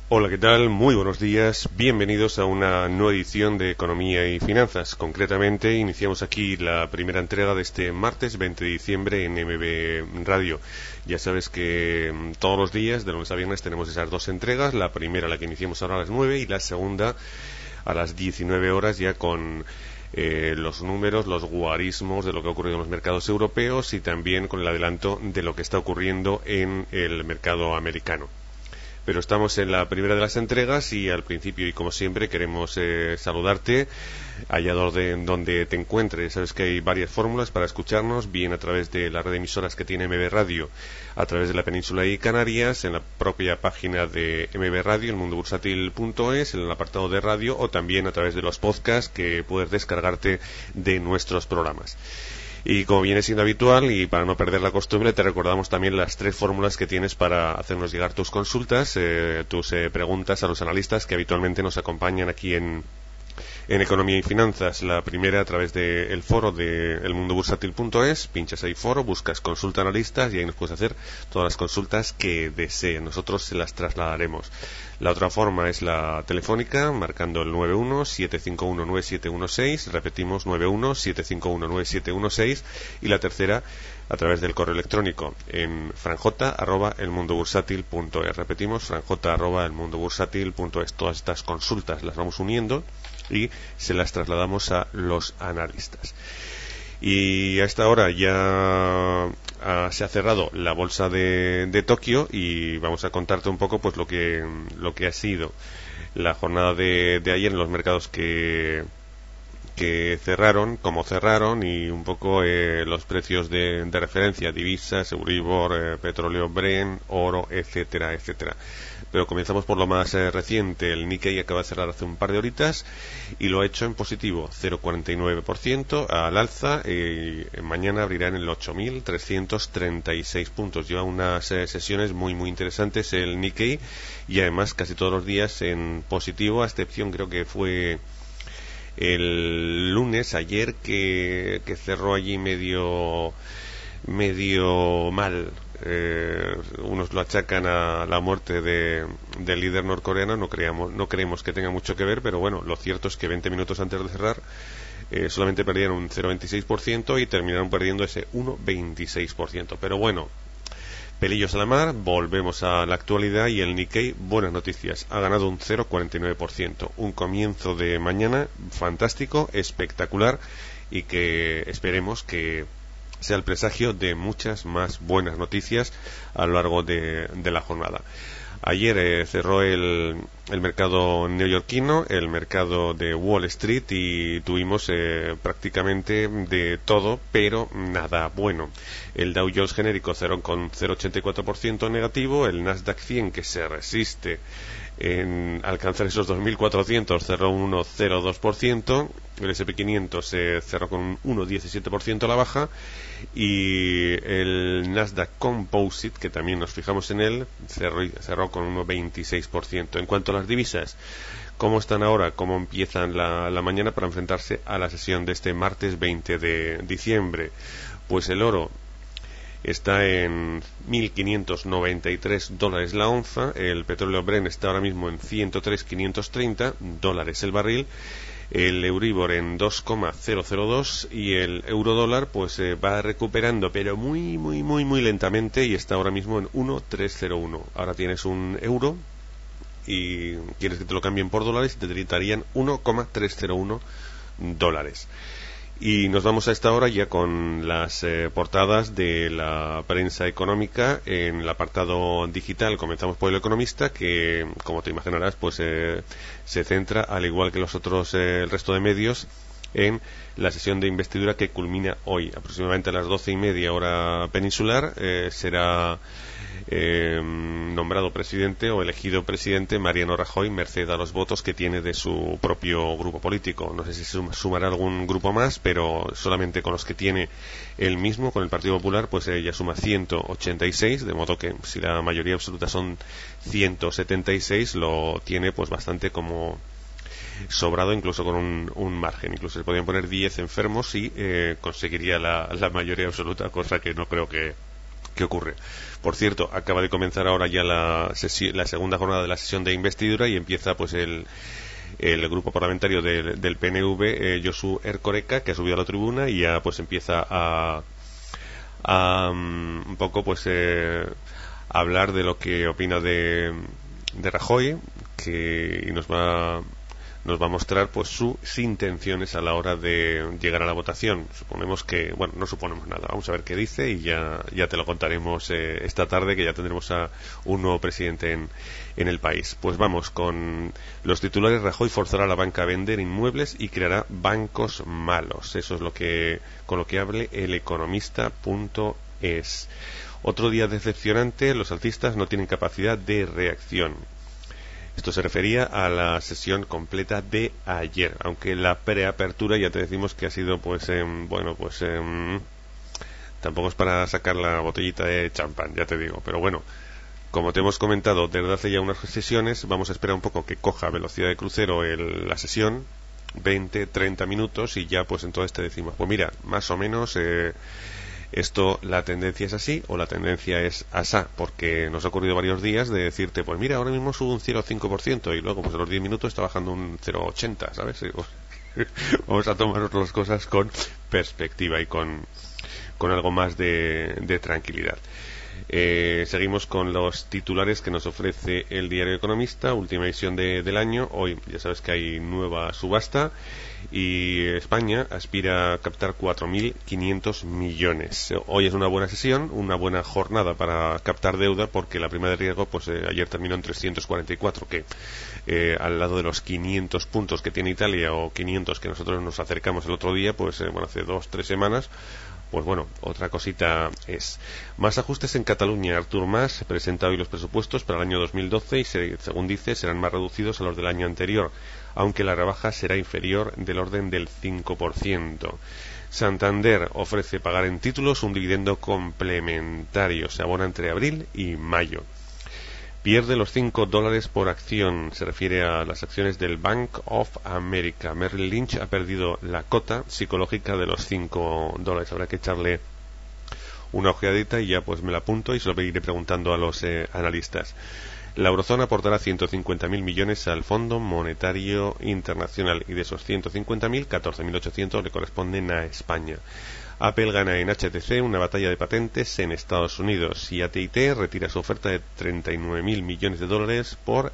Hola, ¿qué tal? Muy buenos días. Bienvenidos a una nueva edición de Economía y Finanzas. Concretamente, iniciamos aquí la primera entrega de este martes 20 de diciembre en MB Radio. Ya sabes que todos los días, de lunes a viernes, tenemos esas dos entregas. La primera, la que iniciamos ahora a las 9, y la segunda a las 19 horas, ya con los números, los guarismos de lo que ha ocurrido en los mercados europeos y también con el adelanto de lo que está ocurriendo en el mercado americano. Pero estamos en la primera de las entregas y al principio, y como siempre, queremos saludarte allá donde te encuentres. Sabes que hay varias fórmulas para escucharnos, bien a través de la red de emisoras que tiene MB Radio, a través de la península y Canarias, en la propia página de MB Radio, elmundobursátil.es, en el apartado de radio, o también a través de los podcasts que puedes descargarte de nuestros programas. Y como viene siendo habitual, y para no perder la costumbre, te recordamos también las tres fórmulas que tienes para hacernos llegar tus consultas, tus preguntas a los analistas que habitualmente nos acompañan aquí en Economía y Finanzas. La primera a través del foro de elmundobursátil.es, pinchas ahí foro, buscas consulta analistas y ahí nos puedes hacer todas las consultas que deseen. Nosotros se las trasladaremos. La otra forma es la telefónica, marcando el 91-751-9716, repetimos 91-751-9716, y la tercera a través del correo electrónico en franj@elmundobursátil.es, repetimos franj@elmundobursátil.es. Todas estas consultas las vamos uniendo y se las trasladamos a los analistas. Y a esta hora ya se ha cerrado la bolsa de Tokio y vamos a contarte un poco pues lo que ha sido la jornada de ayer en los mercados que cerraron, cómo cerraron, y un poco los precios de referencia, divisas, Euribor, petróleo Brent, oro, etcétera, etcétera. Pero comenzamos por lo más reciente. El Nikkei acaba de cerrar hace un par de horitas y lo ha hecho en positivo, 0,49% al alza, y mañana abrirá en el 8.336 puntos. Lleva unas sesiones muy muy interesantes el Nikkei, y además casi todos los días en positivo, a excepción creo que fue el lunes, ayer, que cerró allí medio mal. Unos lo achacan a la muerte del líder norcoreano. No creemos que tenga mucho que ver, pero bueno, lo cierto es que 20 minutos antes de cerrar solamente perdieron un 0,26% y terminaron perdiendo ese 1,26%. Pero bueno, pelillos a la mar, volvemos a la actualidad, y el Nikkei, buenas noticias, ha ganado un 0,49%, un comienzo de mañana fantástico, espectacular, y que esperemos que sea el presagio de muchas más buenas noticias a lo largo de la jornada. Ayer cerró el mercado neoyorquino, el mercado de Wall Street, y tuvimos prácticamente de todo, pero nada bueno. El Dow Jones genérico cerró con 0,84% negativo, el Nasdaq 100, que se resiste en alcanzar esos 2.400, cerró un 1,02%, el S&P 500 cerró con un 1,17% a la baja, y el Nasdaq Composite, que también nos fijamos en él, cerró con un 1,26%. En cuanto a las divisas, ¿cómo están ahora? ¿Cómo empiezan la mañana para enfrentarse a la sesión de este martes 20 de diciembre? Pues el oro está en $1.593 la onza, el petróleo Brent está ahora mismo en $103.530 el barril, el Euribor en 2,002, y el eurodólar pues va recuperando, pero muy muy muy muy lentamente, y está ahora mismo en 1,301. Ahora tienes un euro y quieres que te lo cambien por dólares y te tributarían 1,301 dólares. Y nos vamos a esta hora ya con las portadas de la prensa económica en el apartado digital. Comenzamos por El Economista, que, como te imaginarás, pues se centra, al igual que los otros, el resto de medios, en la sesión de investidura que culmina hoy, aproximadamente a las 12:30 hora peninsular. Será nombrado presidente o elegido presidente Mariano Rajoy, merced a los votos que tiene de su propio grupo político. No sé si sumará algún grupo más, pero solamente con los que tiene él mismo, con el Partido Popular, pues ya suma 186, de modo que si la mayoría absoluta son 176, lo tiene pues bastante como sobrado, incluso con un margen. Incluso se podían poner 10 enfermos y conseguiría la mayoría absoluta, cosa que no creo que ¿Qué ocurre? Por cierto, acaba de comenzar ahora ya la segunda jornada de la sesión de investidura y empieza pues el grupo parlamentario del PNV, Josu Erkoreka, que ha subido a la tribuna y ya pues empieza a un poco pues hablar de lo que opina de Rajoy, y nos va a mostrar pues sus intenciones a la hora de llegar a la votación. Suponemos que, bueno, no suponemos nada, vamos a ver qué dice y ya te lo contaremos esta tarde, que ya tendremos a un nuevo presidente en el país. Pues vamos con los titulares. Rajoy forzará a la banca a vender inmuebles y creará bancos malos. Eso es con lo que hable el Economista.es. Otro día decepcionante, los alcistas no tienen capacidad de reacción. Esto se refería a la sesión completa de ayer, aunque la preapertura ya te decimos que ha sido tampoco es para sacar la botellita de champán, ya te digo, pero bueno, como te hemos comentado desde hace ya unas sesiones, vamos a esperar un poco que coja velocidad de crucero la sesión, 20-30 minutos, y ya pues entonces te decimos, pues mira, más o menos la tendencia es así o la tendencia es asá, porque nos ha ocurrido varios días de decirte, pues mira, ahora mismo sube un 0,5% y luego pues a los 10 minutos está bajando un 0,80, ¿sabes? Vamos a tomar las cosas con perspectiva y con algo más de tranquilidad. Seguimos con los titulares que nos ofrece el diario Economista, última edición del año. Hoy ya sabes que hay nueva subasta y España aspira a captar 4.500 millones. Hoy es una buena sesión, una buena jornada para captar deuda, porque la prima de riesgo pues ayer terminó en 344, que al lado de los 500 puntos que tiene Italia, o 500 que nosotros nos acercamos el otro día, pues hace 2-3 semanas. Pues bueno, otra cosita es. Más ajustes en Cataluña. Artur Mas presenta hoy los presupuestos para el año 2012 y, según dice, serán más reducidos a los del año anterior, aunque la rebaja será inferior del orden del 5%. Santander ofrece pagar en títulos un dividendo complementario. Se abona entre abril y mayo. Pierde los $5 por acción. Se refiere a las acciones del Bank of America. Merrill Lynch ha perdido la cota psicológica de los $5. Habrá que echarle una ojeadita y ya pues me la apunto y se lo iré preguntando a los analistas. La eurozona aportará 150.000 millones al Fondo Monetario Internacional y de esos 150.000, 14.800 le corresponden a España. Apple gana en HTC una batalla de patentes en Estados Unidos y AT&T retira su oferta de 39.000 millones de dólares por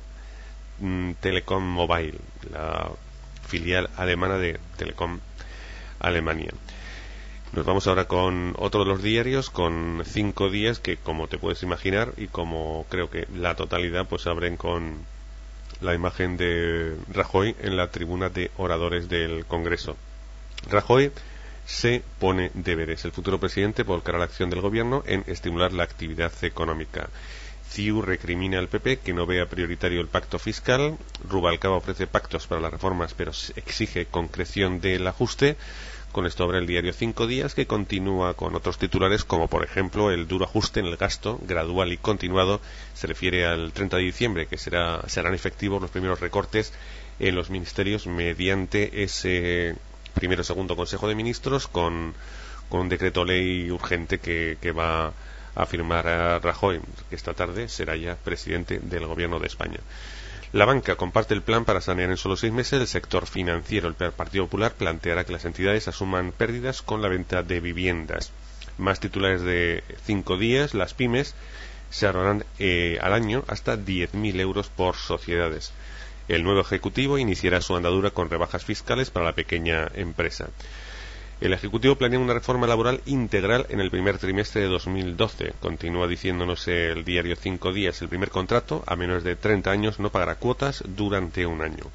Telecom Mobile, la filial alemana de Telecom Alemania. Nos vamos ahora con otro de los diarios, con 5 días que, como te puedes imaginar y como creo que la totalidad, pues abren con la imagen de Rajoy en la tribuna de oradores del Congreso. Rajoy se pone deberes. El futuro presidente volcará la acción del gobierno en estimular la actividad económica. CiU recrimina al PP que no vea prioritario el pacto fiscal. Rubalcaba ofrece pactos para las reformas, pero exige concreción del ajuste. Con esto abre el diario 5 días, que continúa con otros titulares, como por ejemplo el duro ajuste en el gasto, gradual y continuado. Se refiere al 30 de diciembre, que serán efectivos los primeros recortes en los ministerios mediante ese primero o segundo Consejo de Ministros, con un decreto ley urgente que va a firmar a Rajoy, que esta tarde será ya presidente del Gobierno de España. La banca comparte el plan para sanear en solo 6 meses el sector financiero. El Partido Popular planteará que las entidades asuman pérdidas con la venta de viviendas. Más titulares de 5 días. Las pymes se ahorrarán al año hasta 10.000 euros por sociedades. El nuevo Ejecutivo iniciará su andadura con rebajas fiscales para la pequeña empresa. El Ejecutivo planea una reforma laboral integral en el primer trimestre de 2012. Continúa diciéndonos el diario 5 días. El primer contrato a menores de 30 años no pagará cuotas durante un año.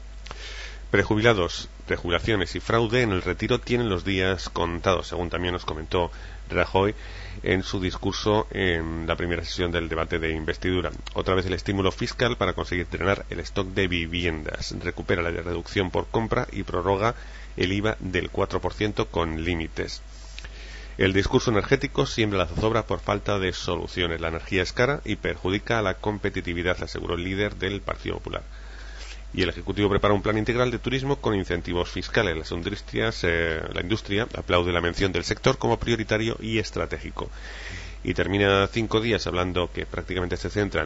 Prejubilados, prejubilaciones y fraude en el retiro tienen los días contados, según también nos comentó Rajoy en su discurso en la primera sesión del debate de investidura. Otra vez el estímulo fiscal para conseguir drenar el stock de viviendas. Recupera la reducción por compra y prorroga el IVA del 4% con límites. El discurso energético siembra la zozobra por falta de soluciones. La energía es cara y perjudica a la competitividad, aseguró el líder del Partido Popular. Y el Ejecutivo prepara un plan integral de turismo con incentivos fiscales. La industria aplaude la mención del sector como prioritario y estratégico. y termina 5 días hablando, que prácticamente se centra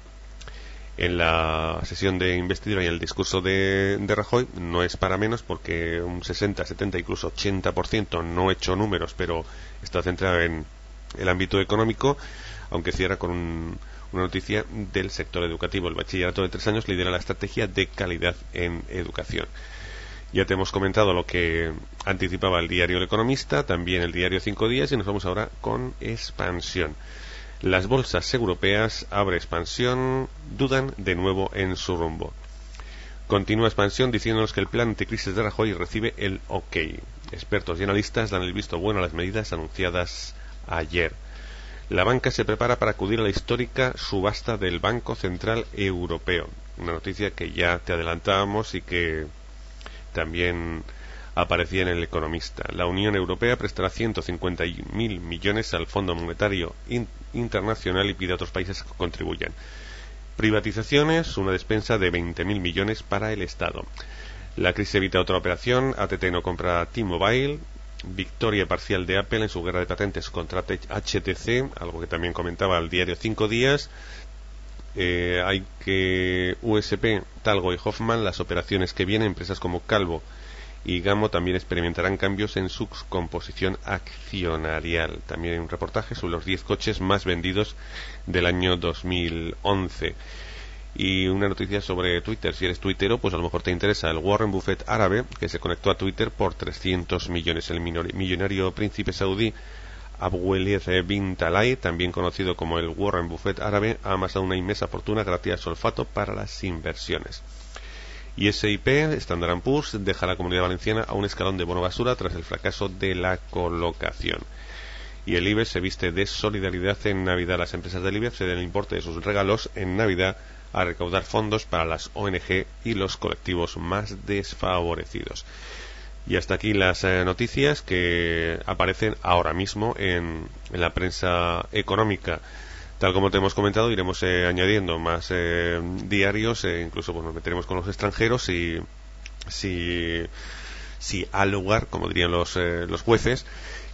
en la sesión de investidura y el discurso de Rajoy, no es para menos, porque un 60, 70, incluso 80%, no he hecho números, pero está centrado en el ámbito económico, aunque cierra con una noticia del sector educativo. El bachillerato de 3 años lidera la estrategia de calidad en educación. Ya te hemos comentado lo que anticipaba el diario El Economista, también el diario 5 Días, y nos vamos ahora con expansión. Las bolsas europeas, abre expansión, dudan de nuevo en su rumbo. Continúa expansión diciéndonos que el plan anticrisis de Rajoy recibe el OK. Expertos y analistas dan el visto bueno a las medidas anunciadas ayer. La banca se prepara para acudir a la histórica subasta del Banco Central Europeo. Una noticia que ya te adelantábamos y que también aparecía en El Economista. La Unión Europea prestará 150.000 millones al Fondo Monetario Internacional y pide a otros países que contribuyan. Privatizaciones, una despensa de 20.000 millones para el Estado. La crisis evita otra operación. AT&T no compra T-Mobile. Victoria parcial de Apple en su guerra de patentes contra HTC, algo que también comentaba el diario 5 Días. Hay que USP, Talgo y Hoffman, las operaciones que vienen, empresas como Calvo y Gamo también experimentarán cambios en su composición accionarial. También hay un reportaje sobre los 10 coches más vendidos del año 2011. Y una noticia sobre Twitter. Si eres tuitero, pues a lo mejor te interesa el Warren Buffett árabe, que se conectó a Twitter por 300 millones. El millonario príncipe saudí Abdulaziz bin Talai, también conocido como el Warren Buffett árabe, ha amasado una inmensa fortuna gracias a su olfato para las inversiones. Y SIP, Standard & Poor's, deja a la Comunidad Valenciana a un escalón de bono basura tras el fracaso de la colocación. Y el IBEX se viste de solidaridad en Navidad. Las empresas del IBEX ceden el importe de sus regalos en Navidad a recaudar fondos para las ONG y los colectivos más desfavorecidos. Y hasta aquí las noticias que aparecen ahora mismo en la prensa económica. Tal como te hemos comentado, iremos añadiendo más diarios, incluso pues, nos meteremos con los extranjeros y si al lugar, como dirían los jueces,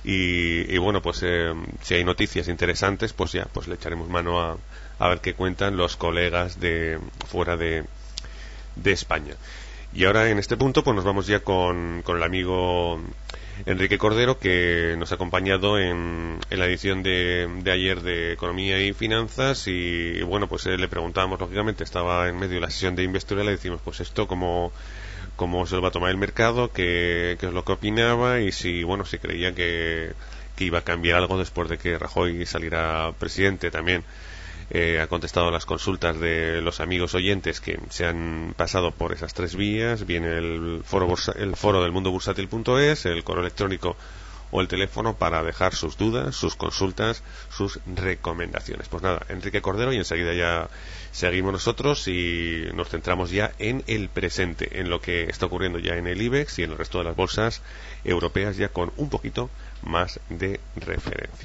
y bueno, pues si hay noticias interesantes, pues ya pues le echaremos mano a ver qué cuentan los colegas de fuera de España. Y ahora en este punto pues nos vamos ya con el amigo Enrique Cordero, que nos ha acompañado en la edición de ayer de Economía y Finanzas. Y bueno, pues le preguntábamos, lógicamente estaba en medio de la sesión de investidura, le decimos pues esto cómo se lo va a tomar el mercado, qué es lo que opinaba y si creía que iba a cambiar algo después de que Rajoy saliera presidente. También ha contestado a las consultas de los amigos oyentes que se han pasado por esas 3 vías. Viene el foro del mundo bursátil.es, el correo electrónico o el teléfono para dejar sus dudas, sus consultas, sus recomendaciones. Pues nada, Enrique Cordero, y enseguida ya seguimos nosotros y nos centramos ya en el presente, en lo que está ocurriendo ya en el IBEX y en el resto de las bolsas europeas, ya con un poquito más de referencia.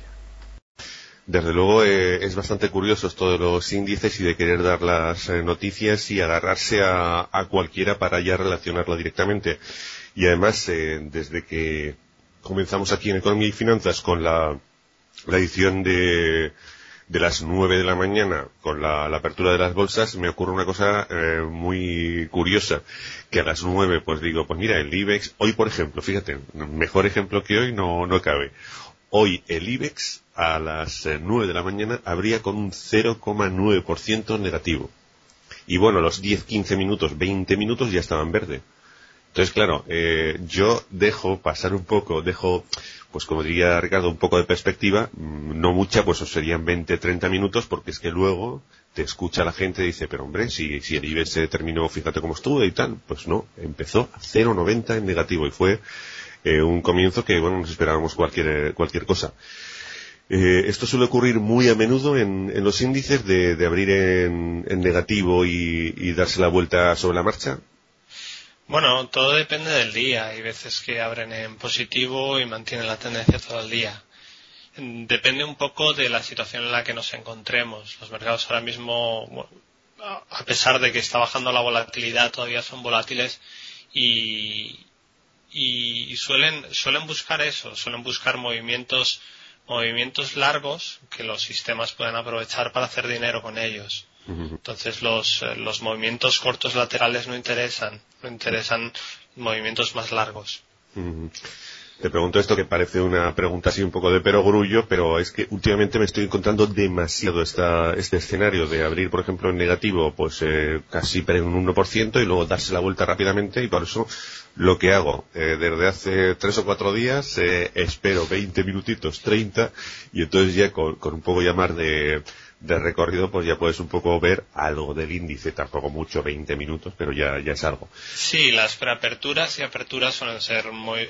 Desde luego es bastante curioso esto de los índices y de querer dar las noticias y agarrarse a cualquiera para ya relacionarla directamente. Y además, desde que comenzamos aquí en Economía y Finanzas con la edición de las 9 de la mañana, con la apertura de las bolsas, me ocurre una cosa muy curiosa, que a las 9 pues digo, pues mira, el IBEX, hoy por ejemplo, fíjate, mejor ejemplo que hoy no cabe. Hoy el IBEX a las 9 de la mañana abría con un 0,9% negativo. Y bueno, los 10, 15 minutos, 20 minutos ya estaban verde. Entonces, claro, yo dejo pasar un poco, pues como diría Ricardo, un poco de perspectiva, no mucha, pues serían 20, 30 minutos, porque es que luego te escucha la gente y dice, pero hombre, si el IBEX se terminó, fíjate cómo estuvo y tal. Pues no, empezó a 0,90 en negativo y fue un comienzo que, bueno, nos esperábamos cualquier cosa. Esto suele ocurrir muy a menudo en los índices de abrir en negativo y darse la vuelta sobre la marcha. Bueno, todo depende del día. Hay veces que abren en positivo y mantienen la tendencia todo el día. Depende un poco de la situación en la que nos encontremos. Los mercados ahora mismo, bueno, a pesar de que está bajando la volatilidad, todavía son volátiles y suelen buscar eso, suelen buscar movimientos movimientos largos que los sistemas pueden aprovechar para hacer dinero con ellos. Entonces los movimientos cortos laterales no interesan movimientos más largos. Te pregunto esto que parece una pregunta así un poco de perogrullo, pero es que últimamente me estoy encontrando demasiado este escenario de abrir, por ejemplo, en negativo, pues casi perder un 1% y luego darse la vuelta rápidamente, y por eso lo que hago desde hace 3 o 4 días, espero 20 minutitos, 30, y entonces ya con un poco ya más de recorrido, pues ya puedes un poco ver algo del índice, tampoco mucho, 20 minutos, pero ya es algo. Sí, las preaperturas y aperturas suelen ser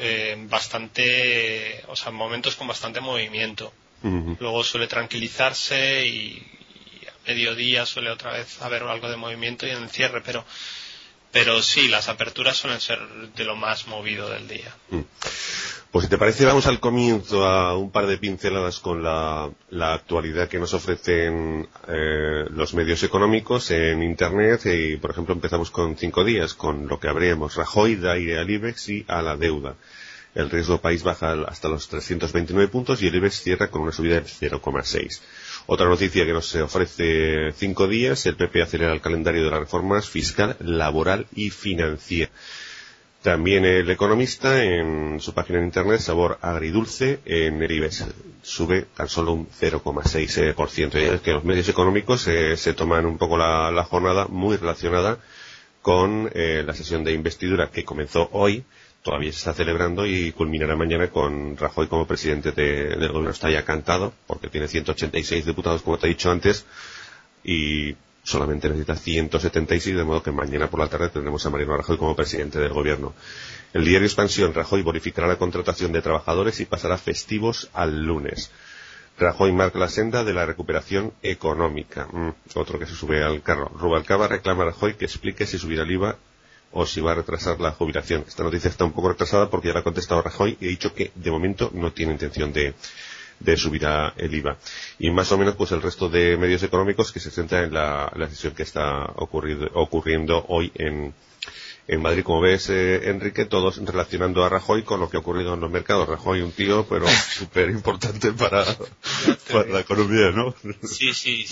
momentos con bastante movimiento. Luego suele tranquilizarse y a mediodía suele otra vez haber algo de movimiento y en el cierre, pero sí, las aperturas suelen ser de lo más movido del día. Pues si te parece, vamos al comienzo a un par de pinceladas con la actualidad que nos ofrecen los medios económicos en Internet. Y, por ejemplo, empezamos con 5 días, con lo que habríamos. Rajoy da aire al IBEX y a la deuda. El riesgo país baja hasta los 329 puntos y el IBEX cierra con una subida del 0,6. Otra noticia que nos ofrece 5 días, el PP acelera el calendario de las reformas fiscal, laboral y financiera. También El Economista, en su página de internet, sabor agridulce, en el IBEX sube tan solo un 0,6%. Y es que los medios económicos se toman un poco la jornada muy relacionada con la sesión de investidura que comenzó hoy, todavía se está celebrando y culminará mañana con Rajoy como presidente del gobierno. Está ya cantado, porque tiene 186 diputados, como te he dicho antes, y solamente necesita 176, de modo que mañana por la tarde tendremos a Mariano Rajoy como presidente del gobierno. El diario Expansión, Rajoy bonificará la contratación de trabajadores y pasará festivos al lunes. Rajoy marca la senda de la recuperación económica. Otro que se sube al carro. Rubalcaba reclama a Rajoy que explique si subirá el IVA o si va a retrasar la jubilación. Esta noticia está un poco retrasada porque ya la ha contestado Rajoy y ha dicho que de momento no tiene intención de subir el IVA. Y más o menos pues el resto de medios económicos que se centran en la sesión que está ocurriendo hoy en Madrid. Como ves, Enrique, todos relacionando a Rajoy con lo que ha ocurrido en los mercados. Rajoy, un tío, pero súper importante para la economía, ¿no? Sí.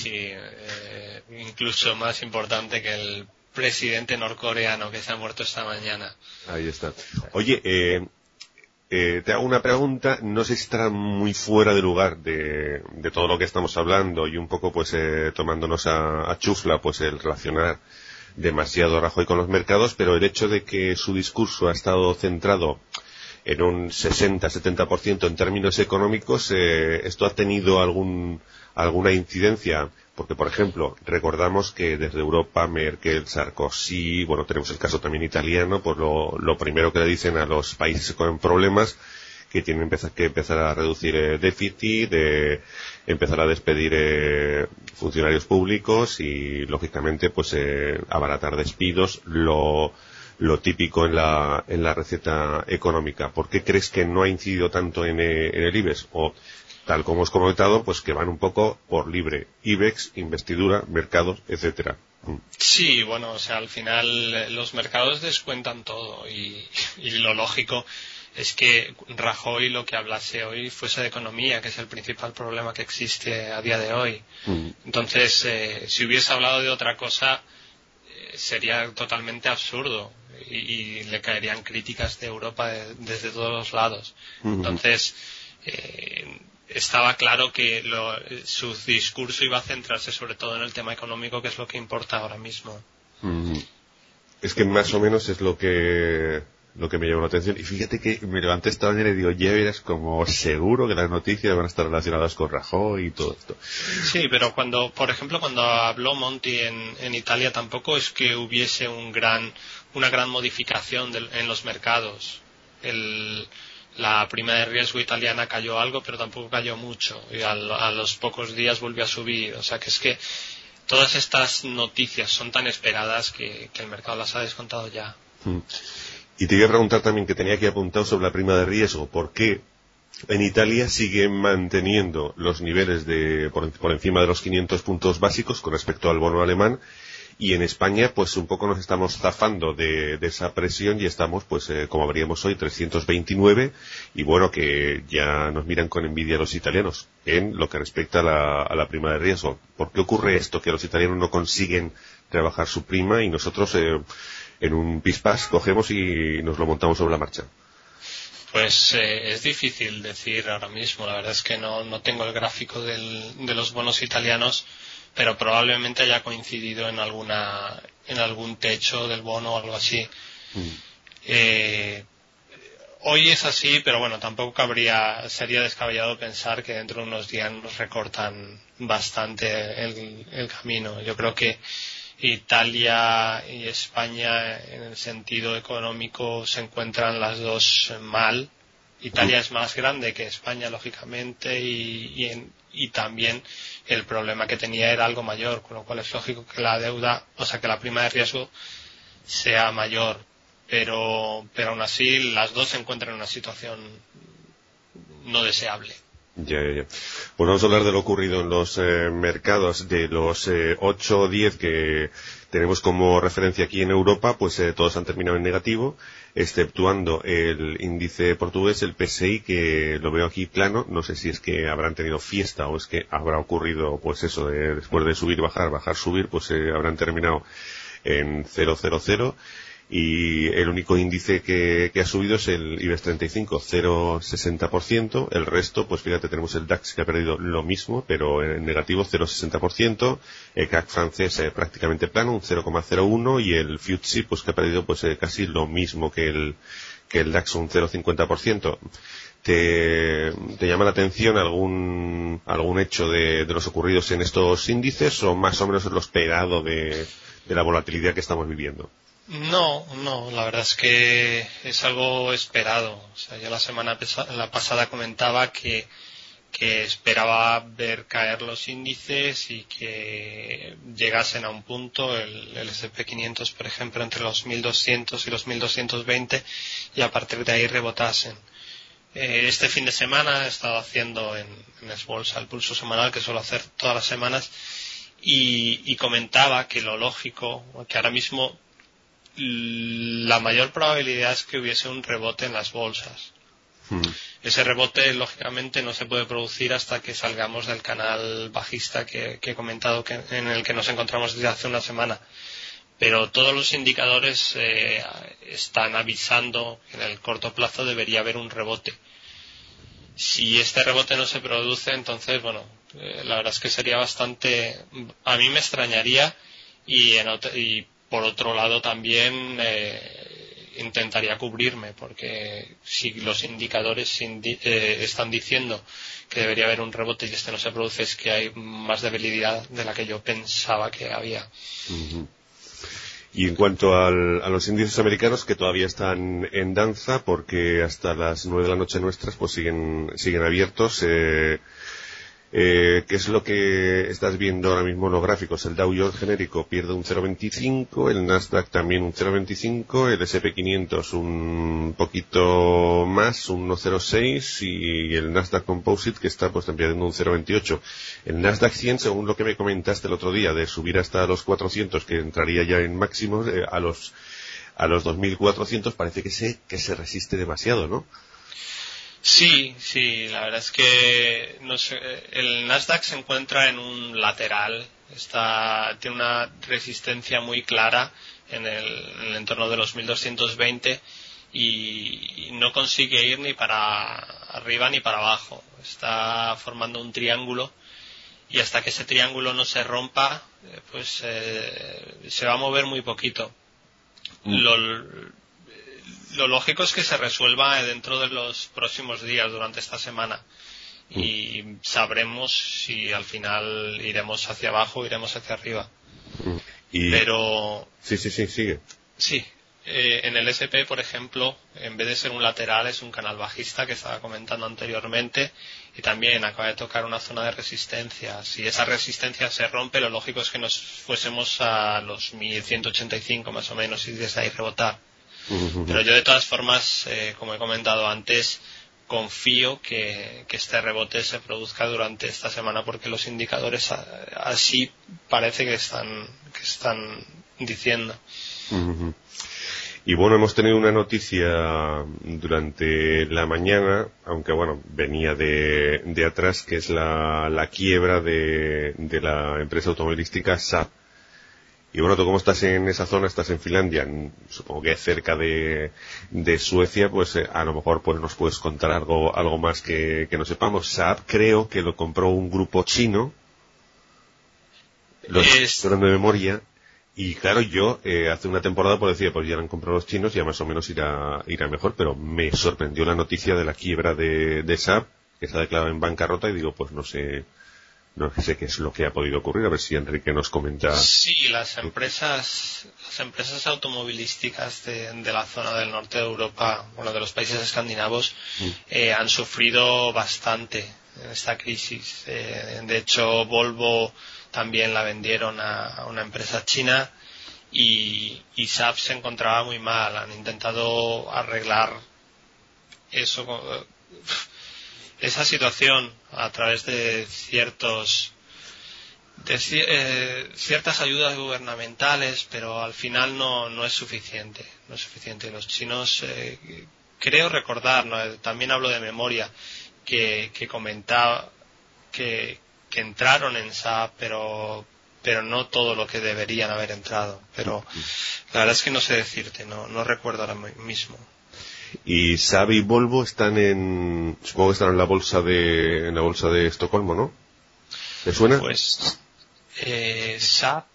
Incluso más importante que el presidente norcoreano que se ha muerto esta mañana. Ahí está. Oye, te hago una pregunta, no sé si estará muy fuera de lugar de todo lo que estamos hablando y un poco pues tomándonos a chufla pues el relacionar demasiado a Rajoy con los mercados, pero el hecho de que su discurso ha estado centrado en un 60-70% en términos económicos, ¿esto ha tenido alguna incidencia? Porque, por ejemplo, recordamos que desde Europa, Merkel, Sarkozy, bueno, tenemos el caso también italiano, pues lo primero que le dicen a los países con problemas, que tienen que empezar a reducir déficit, empezar a despedir funcionarios públicos y, lógicamente, pues abaratar despidos, lo típico en la receta económica. ¿Por qué crees que no ha incidido tanto en el IBEX? O, tal como os he comentado, pues que van un poco por libre. IBEX, investidura, mercados, etcétera. Sí, bueno, o sea, al final los mercados descuentan todo y lo lógico es que Rajoy lo que hablase hoy fuese de economía, que es el principal problema que existe a día de hoy. Entonces, si hubiese hablado de otra cosa, sería totalmente absurdo y le caerían críticas de Europa desde todos los lados. Entonces, estaba claro que su discurso iba a centrarse sobre todo en el tema económico, que es lo que importa ahora mismo. Es que más o menos es lo que me llamó la atención. Y fíjate que me levanté esta mañana y digo, ya verás como seguro que las noticias van a estar relacionadas con Rajoy y todo esto. Sí, pero por ejemplo, cuando habló Monti en Italia, tampoco es que hubiese una gran modificación en los mercados. La prima de riesgo italiana cayó algo, pero tampoco cayó mucho. Y a los pocos días volvió a subir. O sea que es que todas estas noticias son tan esperadas que el mercado las ha descontado ya. Y te iba a preguntar también, que tenía aquí apuntado sobre la prima de riesgo, ¿por qué en Italia siguen manteniendo los niveles por encima de los 500 puntos básicos con respecto al bono alemán? y en España pues un poco nos estamos zafando de esa presión y estamos pues como veríamos hoy 329 y bueno que ya nos miran con envidia los italianos en lo que respecta a la prima de riesgo. ¿Por qué ocurre esto? Que los italianos no consiguen rebajar su prima y nosotros en un pispás cogemos y nos lo montamos sobre la marcha. Pues es difícil decir ahora mismo. La verdad es que no tengo el gráfico de los bonos italianos, pero probablemente haya coincidido en algún techo del bono o algo así. Hoy es así, pero bueno, tampoco sería descabellado pensar que dentro de unos días nos recortan bastante el camino. Yo creo que Italia y España en el sentido económico se encuentran las dos mal. Italia es más grande que España, lógicamente, y también el problema que tenía era algo mayor, con lo cual es lógico que la deuda, o sea, que la prima de riesgo sea mayor, pero aún así las dos se encuentran en una situación no deseable. Ya. Pues vamos a hablar de lo ocurrido en los mercados, de los 8 o 10 que tenemos como referencia aquí en Europa, pues todos han terminado en negativo, exceptuando el índice portugués, el PSI, que lo veo aquí plano. No sé si es que habrán tenido fiesta o es que habrá ocurrido, pues eso, después de subir, bajar, subir, pues habrán terminado en 0,00. Y el único índice que ha subido es el IBEX 35, 0,60%. El resto, pues fíjate, tenemos el DAX que ha perdido lo mismo, pero en negativo, 0,60%. El CAC francés prácticamente plano, un 0,01%. Y el FTSE, pues que ha perdido pues casi lo mismo que el DAX, un 0,50%. ¿Te llama la atención algún hecho de los ocurridos en estos índices o más o menos es lo esperado de la volatilidad que estamos viviendo? No, la verdad es que es algo esperado. O sea, yo la pasada comentaba que esperaba ver caer los índices y que llegasen a un punto, el S&P 500, por ejemplo, entre los 1200 y los 1220 y a partir de ahí rebotasen. Este fin de semana he estado haciendo en Esbolsa el pulso semanal que suelo hacer todas las semanas y comentaba que lo lógico, que ahora mismo la mayor probabilidad es que hubiese un rebote en las bolsas. Ese rebote, lógicamente, no se puede producir hasta que salgamos del canal bajista que he comentado, en el que nos encontramos desde hace una semana. Pero todos los indicadores están avisando que en el corto plazo debería haber un rebote. Si este rebote no se produce, entonces, bueno, la verdad es que sería bastante... A mí me extrañaría y por otro lado también intentaría cubrirme, porque si los indicadores están diciendo que debería haber un rebote y este no se produce, es que hay más debilidad de la que yo pensaba que había. Y en cuanto a los índices americanos, que todavía están en danza, porque hasta las 9 de la noche nuestras pues siguen abiertos. ¿Qué es lo que estás viendo ahora mismo en los gráficos? El Dow Jones genérico pierde un 0,25, el Nasdaq también un 0,25, el S&P 500 un poquito más, un 1,06, y el Nasdaq Composite que está pues perdiendo un 0,28. El Nasdaq 100, según lo que me comentaste el otro día, de subir hasta los 400, que entraría ya en máximos, a los 2.400 parece que se resiste demasiado, ¿no? Sí, la verdad es que el Nasdaq se encuentra en un lateral, tiene una resistencia muy clara en el entorno de los 1220 y no consigue ir ni para arriba ni para abajo. Está formando un triángulo y hasta que ese triángulo no se rompa, pues se va a mover muy poquito. Lo lógico es que se resuelva dentro de los próximos días, durante esta semana. Y sabremos si al final iremos hacia abajo o iremos hacia arriba. Pero... Sí, sigue. Sí. En el S&P, por ejemplo, en vez de ser un lateral, es un canal bajista que estaba comentando anteriormente. Y también acaba de tocar una zona de resistencia. Si esa resistencia se rompe, lo lógico es que nos fuésemos a los 1185 más o menos y desde ahí rebotar. Pero yo de todas formas, como he comentado antes, confío que este rebote se produzca durante esta semana porque los indicadores así parece que que están diciendo. Uh-huh. Y bueno, hemos tenido una noticia durante la mañana, aunque bueno, venía de atrás, que es la quiebra de la empresa automovilística Saab. Y bueno, tú como estás en esa zona, estás en Finlandia, supongo que cerca de Suecia, pues a lo mejor pues nos puedes contar algo más que no sepamos. Saab creo que lo compró un grupo chino, estoy hablando de memoria, y claro, yo hace una temporada pues decía, pues ya lo han comprado los chinos, ya más o menos irá mejor, pero me sorprendió la noticia de la quiebra de Saab, que se ha declarado en bancarrota, y digo, pues no sé qué es lo que ha podido ocurrir, a ver si Enrique nos comenta. Sí, las empresas automovilísticas de la zona del norte de Europa, bueno, de los países escandinavos, han sufrido bastante en esta crisis. De hecho, Volvo también la vendieron a una empresa china y Saab se encontraba muy mal. Han intentado arreglar esa situación a través de ciertas ayudas gubernamentales, pero al final no es suficiente. No es suficiente. Los chinos, creo recordar, ¿no? También hablo de memoria, que comentaba que entraron en SAP, pero no todo lo que deberían haber entrado. Pero la verdad es que no sé decirte, no recuerdo ahora mismo. Y Saab y Volvo supongo que están en la bolsa de Estocolmo, ¿no? ¿Te suena? Pues Saab.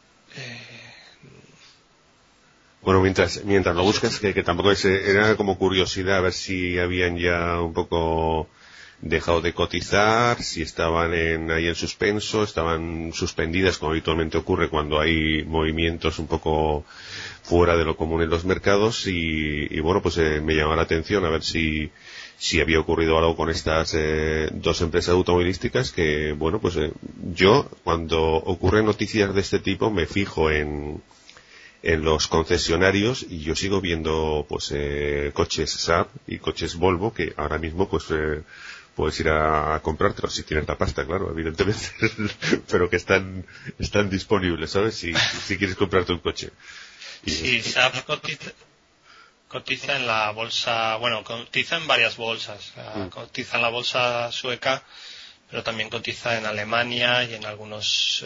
Bueno, mientras lo buscas, que tampoco era como curiosidad a ver si habían ya un poco dejado de cotizar, si estaban ahí en suspenso, estaban suspendidas, como habitualmente ocurre cuando hay movimientos un poco fuera de lo común en los mercados, y bueno, pues me llamaba la atención a ver si había ocurrido algo con estas dos empresas automovilísticas que, bueno, pues yo cuando ocurren noticias de este tipo me fijo en los concesionarios, y yo sigo viendo pues coches Saab y coches Volvo que ahora mismo pues puedes ir a comprártelos si tienes la pasta, claro, evidentemente, pero que están disponibles, ¿sabes? Si quieres comprarte un coche. Sí, Saab cotiza en la bolsa, bueno, cotiza en varias bolsas. Cotiza en la bolsa sueca, pero también cotiza en Alemania y en algunos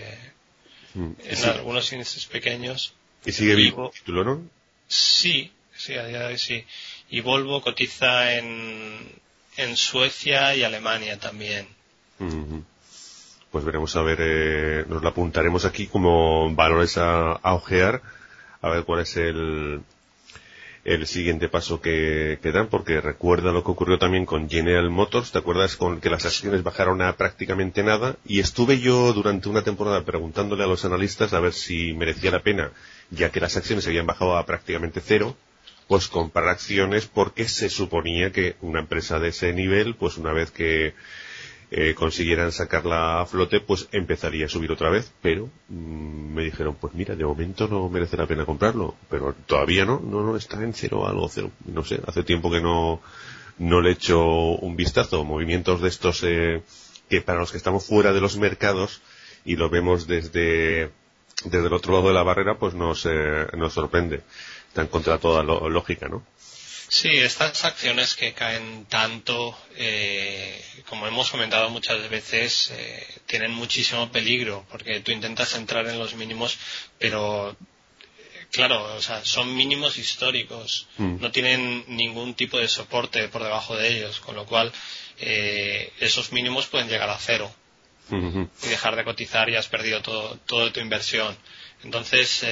algunos índices pequeños. ¿Y sigue vivo el título, no? Sí, a día de hoy sí. Y Volvo cotiza en Suecia y Alemania también. Pues veremos a ver, nos la apuntaremos aquí como valores a ojear, a ver cuál es el siguiente paso que dan, porque recuerda lo que ocurrió también con General Motors, ¿te acuerdas? Con que las acciones bajaron a prácticamente nada, y estuve yo durante una temporada preguntándole a los analistas a ver si merecía la pena, ya que las acciones habían bajado a prácticamente cero, pues comprar acciones, porque se suponía que una empresa de ese nivel, pues una vez que consiguieran sacarla a flote, pues empezaría a subir otra vez, pero me dijeron, pues mira, de momento no merece la pena comprarlo, pero todavía no, está en cero algo, cero, no sé, hace tiempo que no le echo un vistazo. Movimientos de estos que para los que estamos fuera de los mercados y lo vemos desde el otro lado de la barrera, pues nos sorprende, está en contra de toda lógica, ¿no? Sí, estas acciones que caen tanto, como hemos comentado muchas veces, tienen muchísimo peligro, porque tú intentas entrar en los mínimos, pero claro, o sea, son mínimos históricos, no tienen ningún tipo de soporte por debajo de ellos, con lo cual esos mínimos pueden llegar a cero y dejar de cotizar y has perdido toda tu inversión. Entonces,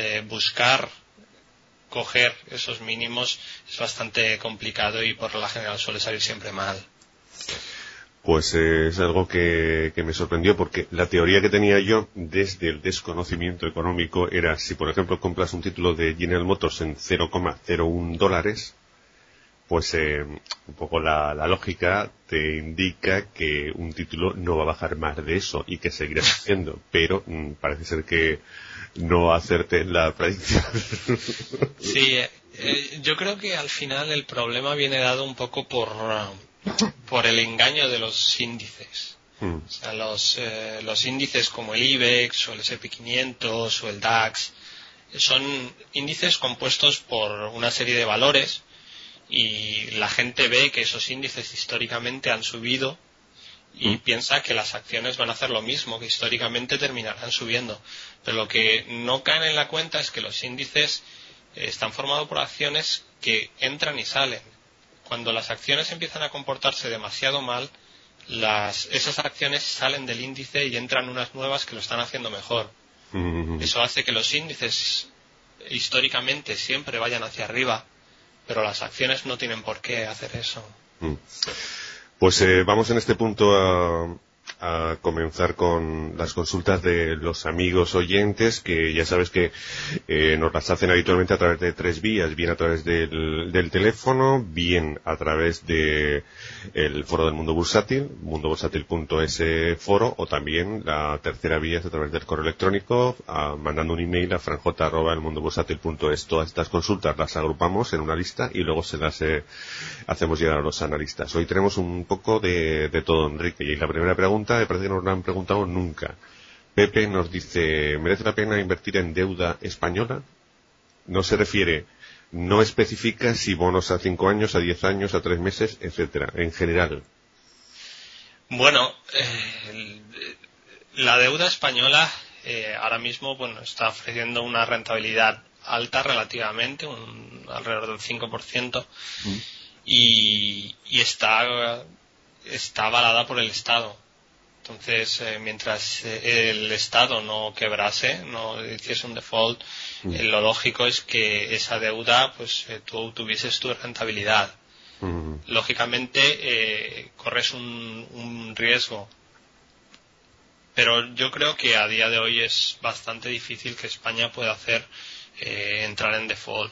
coger esos mínimos es bastante complicado y por la general suele salir siempre mal. Pues es algo que me sorprendió, porque la teoría que tenía yo desde el desconocimiento económico era, si por ejemplo compras un título de General Motors en $0,01, pues un poco la lógica te indica que un título no va a bajar más de eso y que seguirá subiendo, pero parece ser que no hacerte la predicción. Sí, yo creo que al final el problema viene dado un poco por el engaño de los índices. O sea, los índices como el IBEX o el S&P 500 o el DAX son índices compuestos por una serie de valores y la gente ve que esos índices históricamente han subido y piensa que las acciones van a hacer lo mismo, que históricamente terminarán subiendo. Pero lo que no caen en la cuenta es que los índices están formados por acciones que entran y salen. Cuando las acciones empiezan a comportarse demasiado mal, esas acciones salen del índice y entran unas nuevas que lo están haciendo mejor. Eso hace que los índices históricamente siempre vayan hacia arriba, pero las acciones no tienen por qué hacer eso. Pues vamos en este punto a comenzar con las consultas de los amigos oyentes, que ya sabes que nos las hacen habitualmente a través de 3 vías, bien a través del teléfono, bien a través de el foro del Mundo Bursátil, mundobursátil.es foro, o también la tercera vía es a través del correo electrónico, mandando un email a franj@elmundobursátil.es. Todas estas consultas las agrupamos en una lista y luego se las hacemos llegar a los analistas. Hoy tenemos un poco de todo, Enrique, y la primera pregunta me parece que no nos la han preguntado nunca. Pepe nos dice, ¿merece la pena invertir en deuda española? No se refiere, no especifica si bonos a 5 años, a 10 años, a 3 meses, etcétera, en general. Bueno, la deuda española ahora mismo está ofreciendo una rentabilidad alta relativamente, alrededor del 5%, y está avalada por el Estado. Entonces, mientras el Estado no quebrase, no hiciese un default, lo lógico es que esa deuda, tú tuvieses tu rentabilidad. Lógicamente, corres un riesgo. Pero yo creo que a día de hoy es bastante difícil que España pueda entrar en default.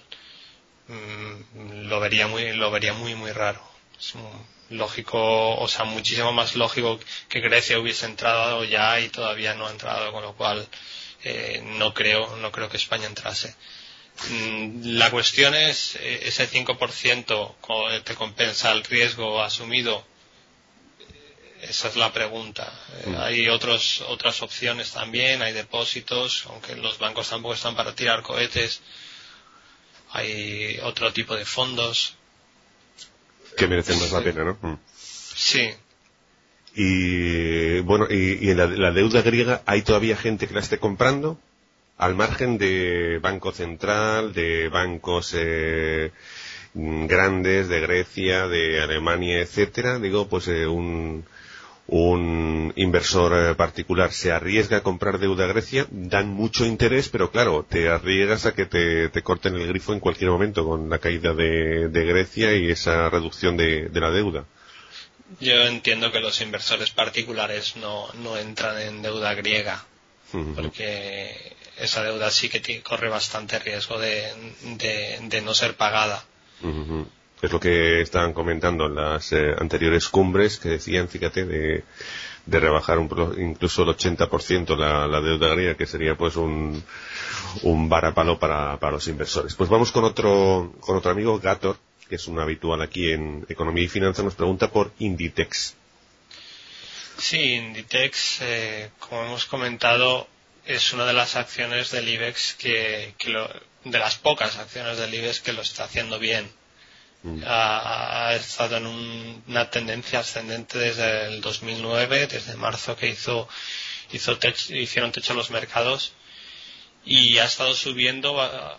Lo vería muy raro. Es lógico, muchísimo más lógico que Grecia hubiese entrado ya y todavía no ha entrado, con lo cual no creo que España entrase. La cuestión es, ese 5% te compensa el riesgo asumido. Esa es la pregunta. Hay otras opciones también, hay depósitos, aunque los bancos tampoco están para tirar cohetes. Hay otro tipo de fondos que merecen más la pena, ¿no? Sí. Y bueno, y en la deuda griega, ¿hay todavía gente que la esté comprando? Al margen de Banco Central, de bancos grandes, de Grecia, de Alemania, etcétera, digo, un inversor particular se arriesga a comprar deuda a Grecia, dan mucho interés, pero claro, te arriesgas a que te corten el grifo en cualquier momento con la caída de Grecia y esa reducción de la deuda. Yo entiendo que los inversores particulares no entran en deuda griega, porque esa deuda sí que corre bastante riesgo de no ser pagada. Es lo que estaban comentando en las anteriores cumbres, que decían, fíjate, de rebajar incluso el 80% la deuda griega, que sería un varapalo para los inversores. Pues vamos con otro amigo, Gator, que es un habitual aquí en Economía y Finanzas, nos pregunta por Inditex. Sí, Inditex, como hemos comentado, es una de las acciones del IBEX de las pocas acciones del IBEX que lo está haciendo bien. Ha estado en una tendencia ascendente desde el 2009, desde marzo que hicieron techo los mercados, y ha estado subiendo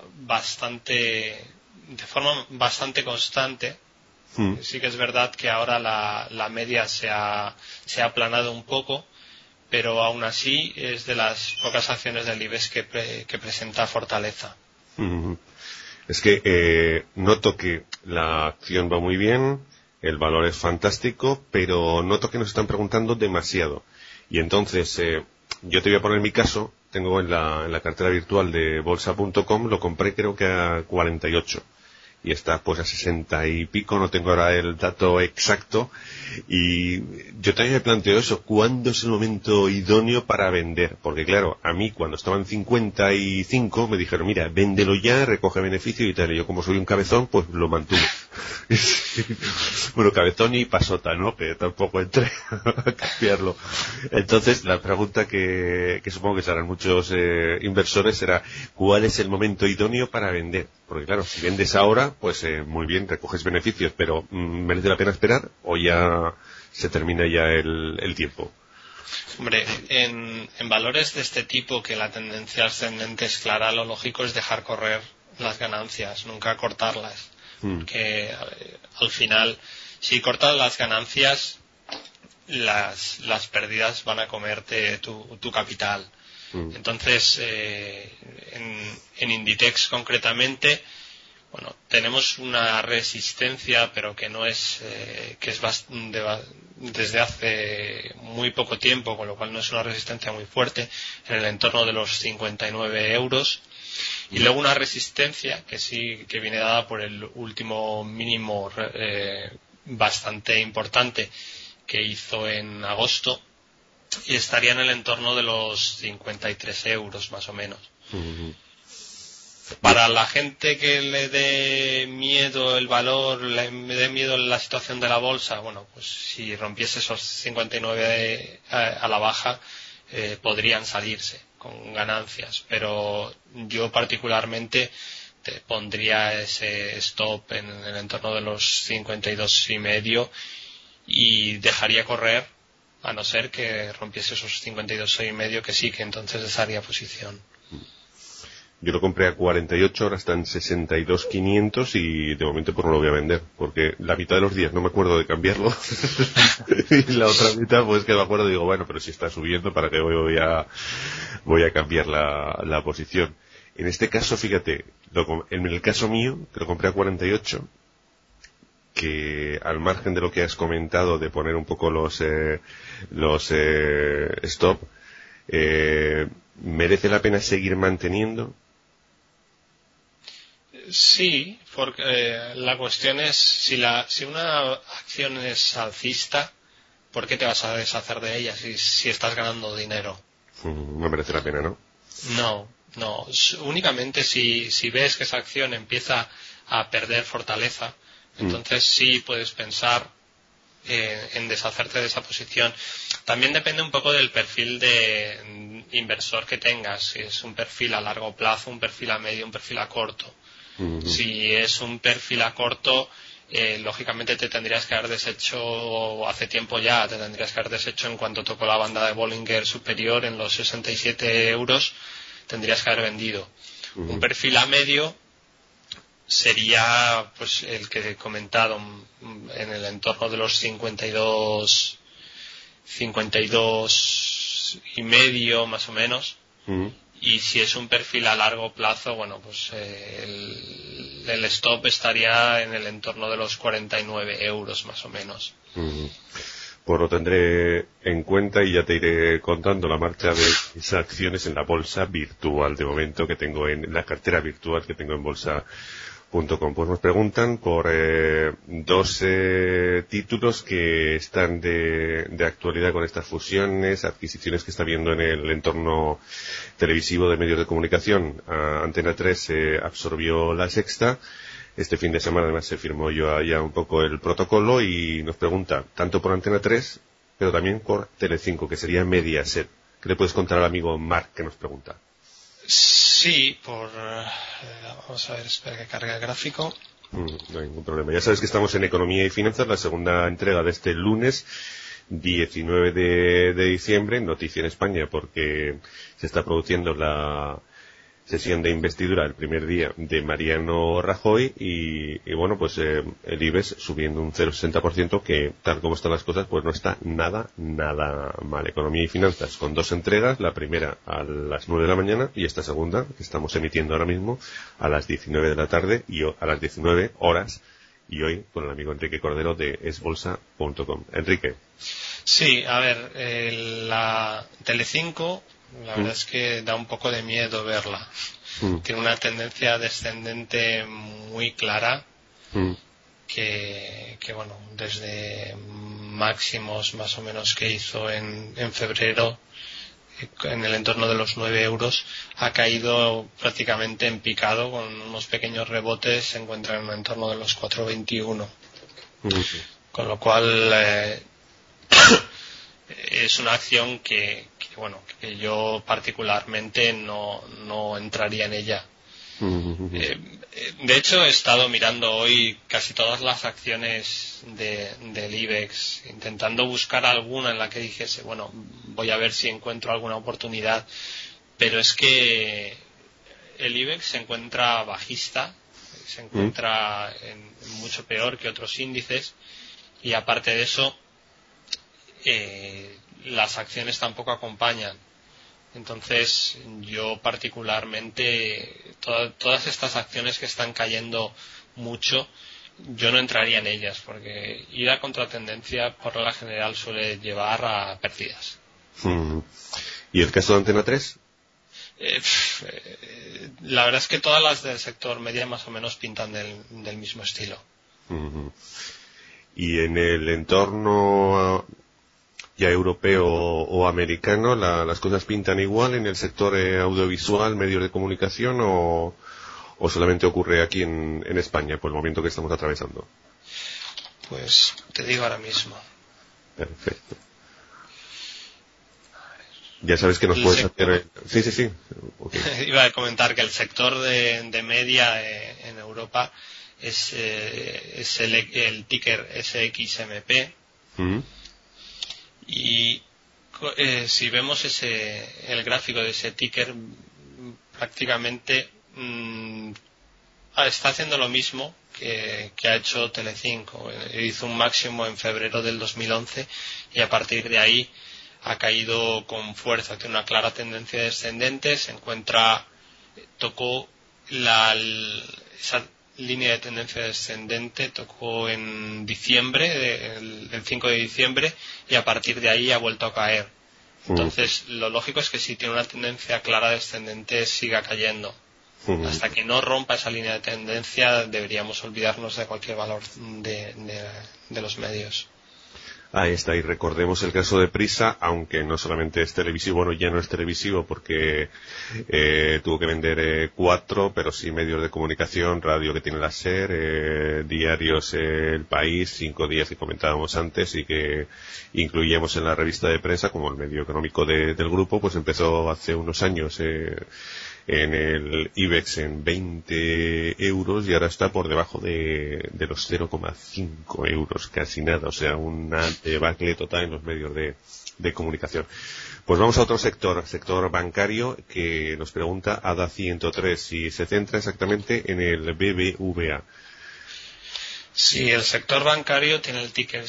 de forma bastante constante. Sí que es verdad que ahora la media se ha aplanado un poco, pero aún así es de las pocas acciones del IBEX que presenta fortaleza. Es que noto que la acción va muy bien, el valor es fantástico, pero noto que nos están preguntando demasiado. Y entonces, yo te voy a poner mi caso, tengo en la cartera virtual de bolsa.com, lo compré creo que a 48. Y está a 60 y pico, no tengo ahora el dato exacto, y yo también me planteo eso, ¿cuándo es el momento idóneo para vender? Porque claro, a mí cuando estaban 55 me dijeron, mira, véndelo ya, recoge beneficio y tal, y yo como soy un cabezón, pues lo mantuve. Sí. Bueno, cabezón y pasota, ¿no? Que tampoco entré a cambiarlo. Entonces, la pregunta que supongo que se harán muchos inversores será, ¿cuál es el momento idóneo para vender? Porque claro, si vendes ahora, pues muy bien, recoges beneficios, pero ¿merece la pena esperar o ya se termina ya el tiempo? Hombre, en valores de este tipo, que la tendencia ascendente es clara, lo lógico es dejar correr las ganancias, nunca cortarlas. Que al final, si cortas las ganancias, las pérdidas van a comerte tu capital. Entonces, en Inditex concretamente, bueno, tenemos una resistencia, pero que no es, que es desde hace muy poco tiempo, con lo cual no es una resistencia muy fuerte, en el entorno de los 59 euros. Y luego una resistencia que sí que viene dada por el último mínimo bastante importante que hizo en agosto, y estaría en el entorno de los 53 euros más o menos. Para la gente que le dé miedo el valor, le dé miedo la situación de la bolsa, bueno, pues si rompiese esos 59 a la baja, podrían salirse con ganancias, pero yo particularmente te pondría ese stop en el entorno de los 52,5 y dejaría correr, a no ser que rompiese esos 52,5, que sí, que entonces desharía posición. Yo lo compré a 48, ahora está en 62,500 y de momento pues no lo voy a vender, porque la mitad de los días no me acuerdo de cambiarlo y la otra mitad pues que me acuerdo y digo, bueno, pero si está subiendo, ¿para qué voy a cambiar la posición? En este caso, fíjate, en el caso mío, que lo compré a 48, que al margen de lo que has comentado de poner un poco los stop, ¿merece la pena seguir manteniendo? Sí, porque la cuestión es, si una acción es alcista, ¿por qué te vas a deshacer de ella si estás ganando dinero? No merece la pena, ¿no? No. Únicamente si ves que esa acción empieza a perder fortaleza, entonces sí puedes pensar en deshacerte de esa posición. También depende un poco del perfil de inversor que tengas, si es un perfil a largo plazo, un perfil a medio, un perfil a corto. Si es un perfil a corto, lógicamente te tendrías que haber deshecho hace tiempo ya, te tendrías que haber deshecho en cuanto tocó la banda de Bollinger superior en los 67 euros, tendrías que haber vendido. Un perfil a medio sería pues el que he comentado, en el entorno de los 52,5 más o menos. Y si es un perfil a largo plazo, bueno, pues el stop estaría en el entorno de los 49 euros más o menos. Pues lo tendré en cuenta y ya te iré contando la marcha de esas acciones en la bolsa virtual de momento que tengo en la cartera virtual que tengo en bolsa.com. Pues nos preguntan por dos títulos que están de actualidad con estas fusiones, adquisiciones que está viendo en el entorno televisivo de medios de comunicación. Antena 3 absorbió La Sexta. Este fin de semana además se firmó ya un poco el protocolo y nos pregunta tanto por Antena 3 pero también por Telecinco, que sería Mediaset. ¿Qué le puedes contar al amigo Marc que nos pregunta? Sí, vamos a ver, espera que cargue el gráfico. No hay ningún problema. Ya sabes que estamos en Economía y Finanzas, la segunda entrega de este lunes 19 de diciembre, noticia en España porque se está produciendo la sesión de investidura el primer día de Mariano Rajoy y bueno, pues el IBEX subiendo un 0,60%, que tal como están las cosas pues no está nada mal. Economía y Finanzas con dos entregas, la primera a las 9 de la mañana y esta segunda que estamos emitiendo ahora mismo a las 19 de la tarde y a las 19 horas, y hoy con el amigo Enrique Cordero de esbolsa.com. Enrique. Sí, a ver, la Telecinco, la verdad es que da un poco de miedo verla. Tiene una tendencia descendente muy clara, que bueno, desde máximos más o menos que hizo en febrero, en el entorno de los 9 euros, ha caído prácticamente en picado, con unos pequeños rebotes, se encuentra en el entorno de los 4,21. Con lo cual es una acción que yo particularmente no entraría en ella. De hecho, he estado mirando hoy casi todas las acciones del IBEX, intentando buscar alguna en la que dijese, bueno, voy a ver si encuentro alguna oportunidad, pero es que el IBEX se encuentra bajista, se encuentra mucho peor que otros índices, y aparte de eso, las acciones tampoco acompañan. Entonces, yo particularmente, todas estas acciones que están cayendo mucho, yo no entraría en ellas, porque ir a contratendencia por regla general suele llevar a pérdidas. ¿Y el caso de Antena 3? La verdad es que todas las del sector media más o menos pintan del mismo estilo. ¿Y en el entorno ya europeo o americano, las cosas pintan igual en el sector audiovisual, medios de comunicación, o solamente ocurre aquí en España por el momento que estamos atravesando? Pues te digo ahora mismo. Perfecto. Ya sabes que nos puedes hacer... Sí. Okay. Iba a comentar que el sector de media en Europa es el ticker SXMP. Y si vemos el gráfico de ese ticker, prácticamente está haciendo lo mismo que ha hecho Telecinco. Hizo un máximo en febrero del 2011 y a partir de ahí ha caído con fuerza. Tiene una clara tendencia descendente. Tocó esa línea de tendencia descendente, tocó en diciembre, el 5 de diciembre, y a partir de ahí ha vuelto a caer. Entonces, lo lógico es que si tiene una tendencia clara descendente, siga cayendo. Hasta que no rompa esa línea de tendencia, deberíamos olvidarnos de cualquier valor de los medios. Ahí está, y recordemos el caso de Prisa, aunque no solamente es televisivo, bueno, ya no es televisivo porque tuvo que vender 4, pero sí medios de comunicación, radio que tiene la SER, diarios El País, 5 días que comentábamos antes y que incluíamos en la revista de prensa como el medio económico del grupo, pues empezó hace unos años en el IBEX en 20 euros y ahora está por debajo de los 0,5 euros, casi nada, o sea, una debacle total en los medios de comunicación. Pues vamos a otro sector bancario, que nos pregunta Ada 103 y se centra exactamente en el BBVA. Sí, el sector bancario tiene el ticker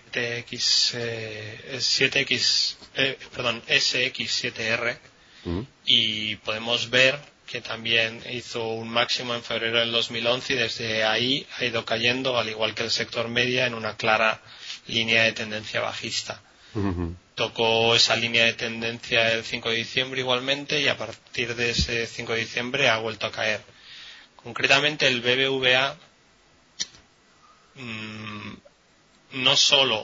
SX7R. Y podemos ver que también hizo un máximo en febrero del 2011 y desde ahí ha ido cayendo, al igual que el sector media, en una clara línea de tendencia bajista. Tocó esa línea de tendencia el 5 de diciembre igualmente y a partir de ese 5 de diciembre ha vuelto a caer. Concretamente el BBVA no solo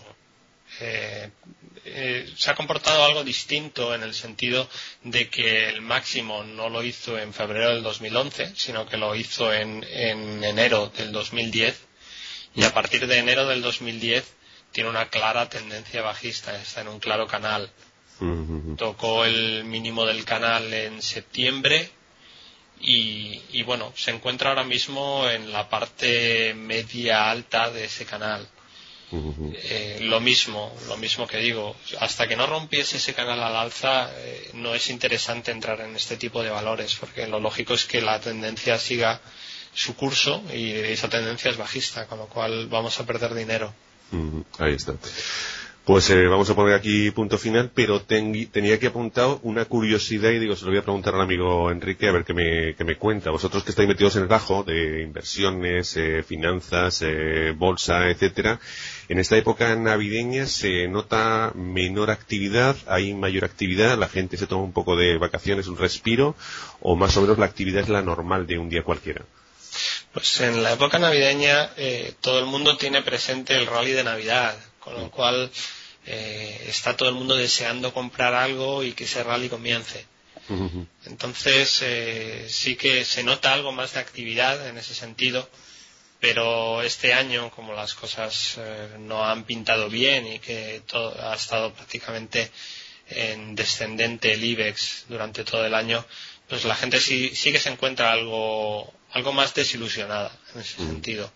se ha comportado algo distinto en el sentido de que el máximo no lo hizo en febrero del 2011, sino que lo hizo en enero del 2010 y a partir de enero del 2010 tiene una clara tendencia bajista, está en un claro canal. Tocó el mínimo del canal en septiembre y bueno, se encuentra ahora mismo en la parte media alta de ese canal. Lo mismo que digo, hasta que no rompiese ese canal al alza no es interesante entrar en este tipo de valores, porque lo lógico es que la tendencia siga su curso y esa tendencia es bajista, con lo cual vamos a perder dinero. Ahí está. Pues vamos a poner aquí punto final, pero tenía que apuntar una curiosidad y digo, se lo voy a preguntar al amigo Enrique a ver qué me cuenta. Vosotros que estáis metidos en el gajo de inversiones, finanzas, bolsa, etcétera, en esta época navideña se nota menor actividad, hay mayor actividad, la gente se toma un poco de vacaciones, un respiro, o más o menos la actividad es la normal de un día cualquiera. Pues en la época navideña todo el mundo tiene presente el rally de Navidad, con lo cual está todo el mundo deseando comprar algo y que ese rally comience. Entonces sí que se nota algo más de actividad en ese sentido, pero este año, como las cosas no han pintado bien y que todo ha estado prácticamente en descendente el IBEX durante todo el año, pues la gente sí que se encuentra algo más desilusionada en ese sentido.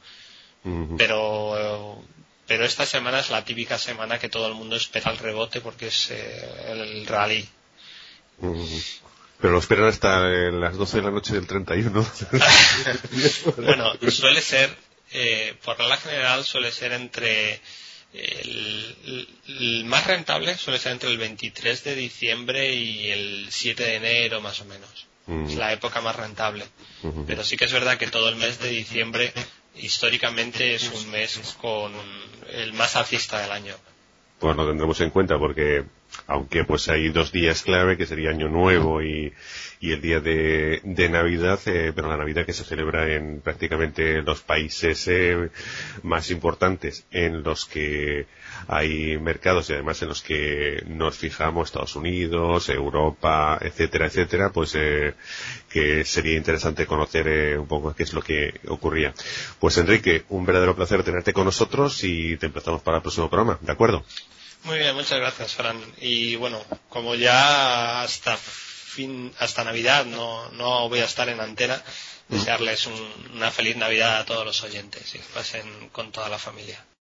Pero esta semana es la típica semana que todo el mundo espera el rebote porque es el rally. Pero lo esperan hasta las 12 de la noche del 31. Bueno, suele ser, por regla general, suele ser entre el más rentable suele ser entre el 23 de diciembre y el 7 de enero, más o menos. Es la época más rentable. Pero sí que es verdad que todo el mes de diciembre históricamente es un mes con el más alcista del año. Pues lo tendremos en cuenta porque aunque pues hay 2 días clave que sería Año Nuevo y el día de Navidad, pero la Navidad que se celebra en prácticamente los países más importantes en los que hay mercados y además en los que nos fijamos, Estados Unidos, Europa, etcétera, etcétera, pues que sería interesante conocer un poco qué es lo que ocurría. Pues Enrique, un verdadero placer tenerte con nosotros y te emplazamos para el próximo programa, ¿de acuerdo? Muy bien, muchas gracias, Fran. Y bueno, como ya hasta Navidad no voy a estar en antena, desearles una feliz Navidad a todos los oyentes y que pasen con toda la familia.